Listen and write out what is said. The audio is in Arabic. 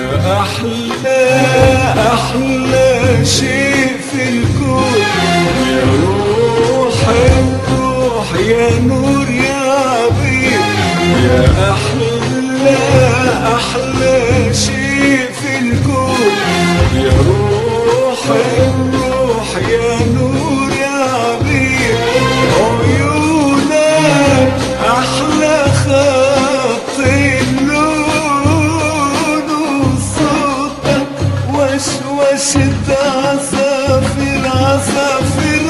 يا أحلى شيء في الكون، يا روح الروح يا نور يا عبيد، يا أحلى شيء في الكون، يا روح الروح يا نور يا عبيد. عيونك أحلى خط اللون، وصوتك وشوشة عصافير